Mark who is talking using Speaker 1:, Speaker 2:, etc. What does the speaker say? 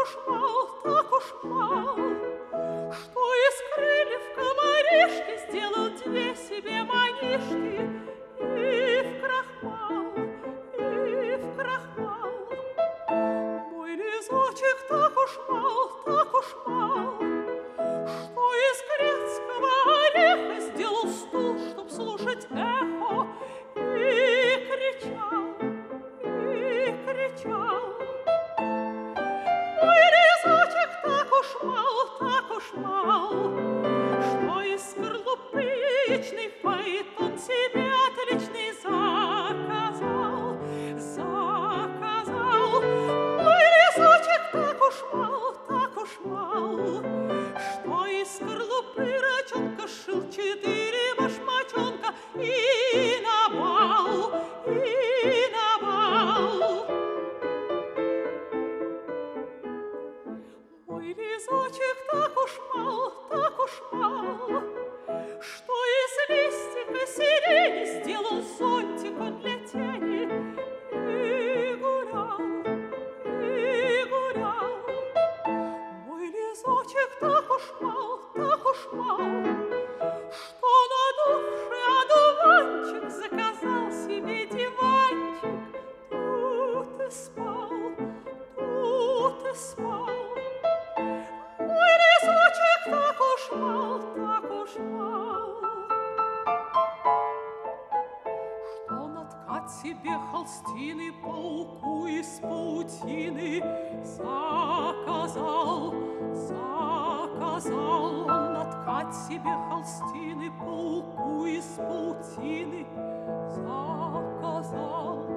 Speaker 1: так уж мал, что из крыльев комаришки сделал две себе манишки и в крахмал, и в крахмал. Мой лизочек так уж мал, что из грецкого ореха сделал стул, чтоб слушать эхо, и кричал, и кричал. Мой лизочек так уж мал, что из скорлупы яичный фаэтон себе отличный заказал, заказал. Мой лизочек так уж мал, что из скорлупы рачонка шил 4 башмачонка и на бал, и на бал. Мой лизочек так уж мал, что из листика сирени сделал зонтик он для тени и гулял, и гулял. Мой лизочек так уж мал, что надувший одуванчик заказал себе диванчик, тут и спал, тут и спал. Мой лизочек так уж мал, что наткать себе холстины пауку из паутины заказал, заказал. Он наткать себе холстины пауку из паутины заказал.